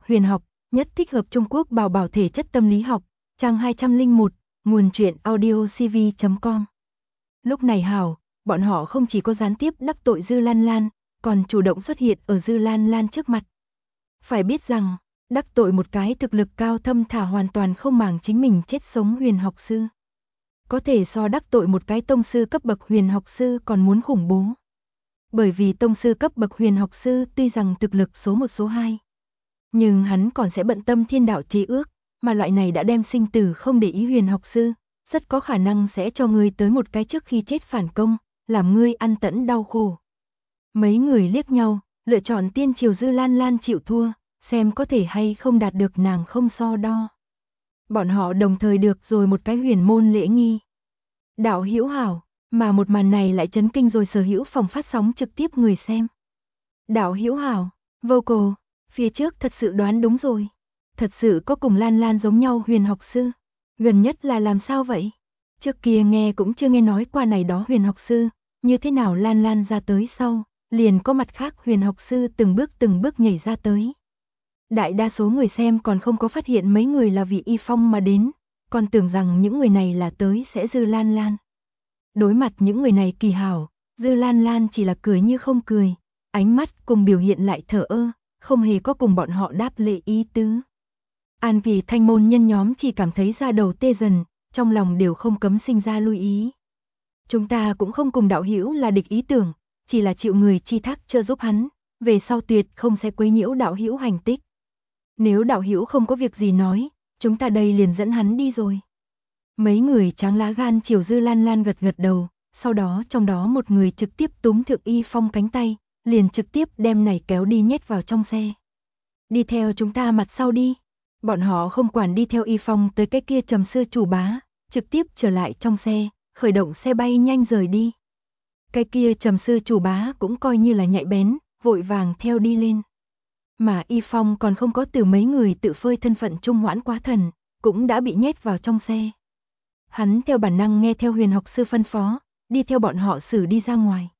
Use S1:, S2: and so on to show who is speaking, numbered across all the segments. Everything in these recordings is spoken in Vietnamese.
S1: huyền học, nhất thích hợp Trung Quốc bảo bảo thể chất tâm lý học, trang 201, nguồn truyện audiocv.com. Lúc này hảo, bọn họ không chỉ có gián tiếp đắc tội Dư Lan Lan, còn chủ động xuất hiện ở Dư Lan Lan trước mặt. Phải biết rằng, đắc tội một cái thực lực cao thâm thả hoàn toàn không màng chính mình chết sống huyền học sư. Có thể so đắc tội một cái tông sư cấp bậc huyền học sư còn muốn khủng bố. Bởi vì tông sư cấp bậc huyền học sư tuy rằng thực lực số 1 số 2, nhưng hắn còn sẽ bận tâm thiên đạo chế ước, mà loại này đã đem sinh tử không để ý huyền học sư, rất có khả năng sẽ cho ngươi tới một cái trước khi chết phản công, làm ngươi ăn tẫn đau khổ. Mấy người liếc nhau, lựa chọn tiên triều Dư Lan Lan chịu thua, xem có thể hay không đạt được nàng không so đo. Bọn họ đồng thời được rồi một cái huyền môn lễ nghi. Đạo hữu hảo, mà một màn này lại chấn kinh rồi sở hữu phòng phát sóng trực tiếp người xem. Đạo hữu hảo, vocal, phía trước thật sự đoán đúng rồi. Thật sự có cùng Lan Lan giống nhau huyền học sư. Gần nhất là làm sao vậy? Trước kia nghe cũng chưa nghe nói qua này đó huyền học sư, như thế nào Lan Lan ra tới sau, liền có mặt khác huyền học sư từng bước nhảy ra tới. Đại đa số người xem còn không có phát hiện mấy người là vì Y Phong mà đến, còn tưởng rằng những người này là tới sẽ Dư Lan Lan. Đối mặt những người này kỳ hảo, Dư Lan Lan chỉ là cười như không cười, ánh mắt cùng biểu hiện lại thờ ơ, không hề có cùng bọn họ đáp lễ ý tứ. An Kỳ Thanh môn nhân nhóm chỉ cảm thấy da đầu tê dần, trong lòng đều không cấm sinh ra lưu ý. Chúng ta cũng không cùng đạo hữu là địch ý tưởng, chỉ là chịu người chi thác trợ giúp hắn, về sau tuyệt không sẽ quấy nhiễu đạo hữu hành tích. Nếu đạo hữu không có việc gì nói, chúng ta đây liền dẫn hắn đi rồi. Mấy người tráng lá gan chiều Dư Lan Lan gật gật đầu, sau đó trong đó một người trực tiếp túm thượng Y Phong cánh tay, liền trực tiếp đem này kéo đi nhét vào trong xe. Đi theo chúng ta mặt sau đi. Bọn họ không quản đi theo Y Phong tới cái kia trầm sư chủ bá, trực tiếp trở lại trong xe, khởi động xe bay nhanh rời đi. Cái kia trầm sư chủ bá cũng coi như là nhạy bén, vội vàng theo đi lên. Mà Y Phong còn không có từ mấy người tự phơi thân phận trung hoãn quá thần, cũng đã bị nhét vào trong xe. Hắn theo bản năng nghe theo huyền học sư phân phó, đi theo bọn họ xử đi ra ngoài.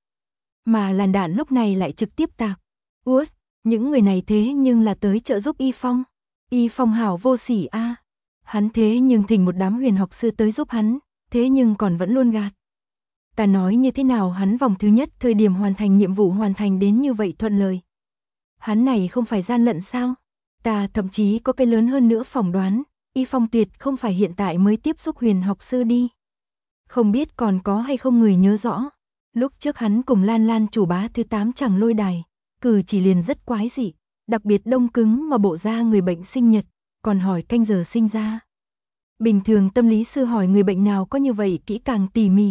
S1: Mà làn đạn lúc này lại trực tiếp tạc. Út, những người này thế nhưng là tới trợ giúp Y Phong. Y Phong hảo vô sỉ a. Hắn thế nhưng thỉnh một đám huyền học sư tới giúp hắn, thế nhưng còn vẫn luôn gạt. Ta nói như thế nào hắn vòng thứ nhất thời điểm hoàn thành nhiệm vụ hoàn thành đến như vậy thuận lợi. Hắn này không phải gian lận sao? Ta thậm chí có cái lớn hơn nữa phỏng đoán, Y Phong tuyệt không phải hiện tại mới tiếp xúc huyền học sư đi. Không biết còn có hay không người nhớ rõ. Lúc trước hắn cùng Lan Lan chủ bá thứ 8 chẳng lôi đài, cử chỉ liền rất quái dị, đặc biệt đông cứng mà bộ ra người bệnh sinh nhật, còn hỏi canh giờ sinh ra. Bình thường tâm lý sư hỏi người bệnh nào có như vậy kỹ càng tỉ mỉ.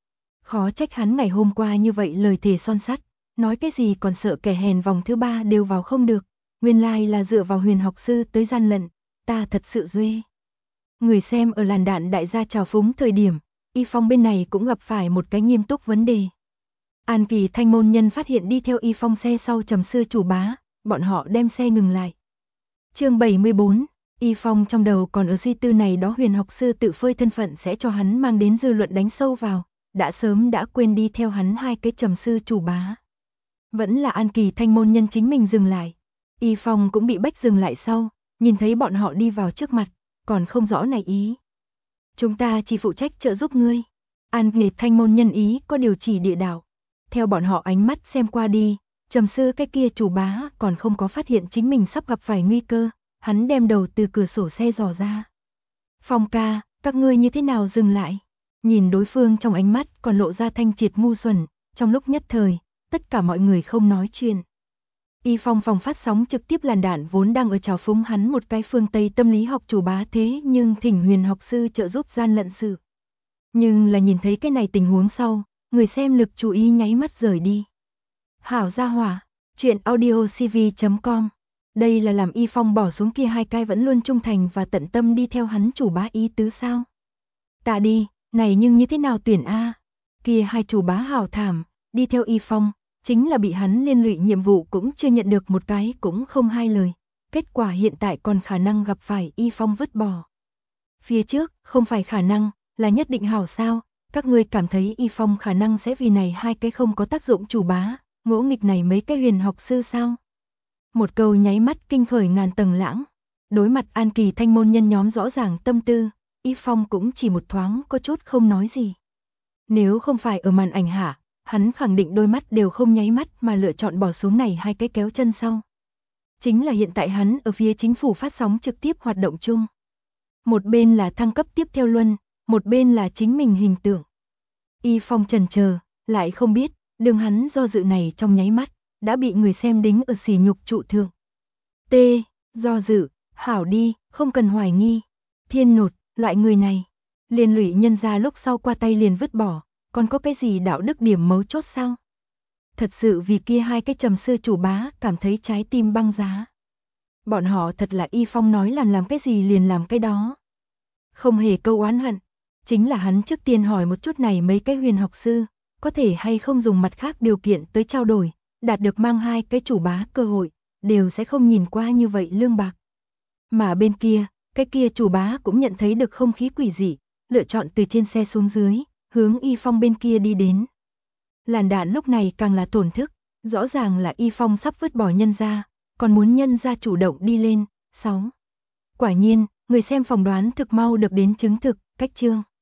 S1: Khó trách hắn ngày hôm qua như vậy lời thề son sắt, nói cái gì còn sợ kẻ hèn vòng thứ 3 đều vào không được, nguyên lai là dựa vào huyền học sư tới gian lận, ta thật sự duê. Người xem ở làn đạn đại gia trào phúng thời điểm, Y Phong bên này cũng gặp phải một cái nghiêm túc vấn đề. An Kỳ Thanh môn nhân phát hiện đi theo Y Phong xe sau trầm sư chủ bá, bọn họ đem xe ngừng lại. Chương 74, Y Phong trong đầu còn ở suy tư này đó huyền học sư tự phơi thân phận sẽ cho hắn mang đến dư luận đánh sâu vào, đã sớm đã quên đi theo hắn hai cái trầm sư chủ bá. Vẫn là An Kỳ Thanh môn nhân chính mình dừng lại. Y Phong cũng bị bách dừng lại sau, nhìn thấy bọn họ đi vào trước mặt, còn không rõ này ý. Chúng ta chỉ phụ trách trợ giúp ngươi. An Kỳ Thanh môn nhân ý có điều chỉ địa đạo. Theo bọn họ ánh mắt xem qua đi, trầm sư cái kia chủ bá còn không có phát hiện chính mình sắp gặp phải nguy cơ, hắn đem đầu từ cửa sổ xe dò ra. Phong ca, các ngươi như thế nào dừng lại? Nhìn đối phương trong ánh mắt còn lộ ra thanh triệt ngu xuẩn, trong lúc nhất thời, tất cả mọi người không nói chuyện. Y Phong phòng phát sóng trực tiếp làn đạn vốn đang ở trào phúng hắn một cái phương Tây tâm lý học chủ bá thế nhưng thỉnh huyền học sư trợ giúp gian lận sự. Nhưng là nhìn thấy cái này tình huống sau, người xem lực chú ý nháy mắt rời đi. Hảo gia hỏa, chuyện audiocv.com. Đây là làm Y Phong bỏ xuống kia hai cái vẫn luôn trung thành và tận tâm đi theo hắn chủ bá ý tứ sao? Ta đi, này nhưng như thế nào tuyển a? Kia hai chủ bá hảo thảm, đi theo Y Phong, chính là bị hắn liên lụy nhiệm vụ cũng chưa nhận được một cái cũng không hai lời. Kết quả hiện tại còn khả năng gặp phải Y Phong vứt bỏ. Phía trước, không phải khả năng, là nhất định hảo sao? Các ngươi cảm thấy Y Phong khả năng sẽ vì này hai cái không có tác dụng chủ bá, ngỗ nghịch này mấy cái huyền học sư sao? Một câu nháy mắt kinh khởi ngàn tầng lãng. Đối mặt An Kỳ Thanh môn nhân nhóm rõ ràng tâm tư, Y Phong cũng chỉ một thoáng có chút không nói gì. Nếu không phải ở màn ảnh hạ, hắn khẳng định đôi mắt đều không nháy mắt mà lựa chọn bỏ xuống này hai cái kéo chân sau. Chính là hiện tại hắn ở phía chính phủ phát sóng trực tiếp hoạt động chung. Một bên là thăng cấp tiếp theo luân, một bên là chính mình hình tượng. Y Phong chần chờ, lại không biết, đường hắn do dự này trong nháy mắt, đã bị người xem đính ở sỉ nhục trụ thượng. T. Do dự, hảo đi, không cần hoài nghi. Thiên nột, loại người này, liên lụy nhân ra lúc sau qua tay liền vứt bỏ, còn có cái gì đạo đức điểm mấu chốt sao? Thật sự vì kia hai cái trầm sư chủ bá cảm thấy trái tim băng giá. Bọn họ thật là Y Phong nói làm cái gì liền làm cái đó. Không hề câu oán hận, chính là hắn trước tiên hỏi một chút này mấy cái huyền học sư, có thể hay không dùng mặt khác điều kiện tới trao đổi, đạt được mang hai cái chủ bá cơ hội, đều sẽ không nhìn qua như vậy lương bạc. Mà bên kia, cái kia chủ bá cũng nhận thấy được không khí quỷ dị, lựa chọn từ trên xe xuống dưới, hướng Y Phong bên kia đi đến. Làn đạn lúc này càng là tổn thức, rõ ràng là Y Phong sắp vứt bỏ nhân ra, còn muốn nhân ra chủ động đi lên. 6. Quả nhiên, người xem phỏng đoán thực mau được đến chứng thực, cách chương.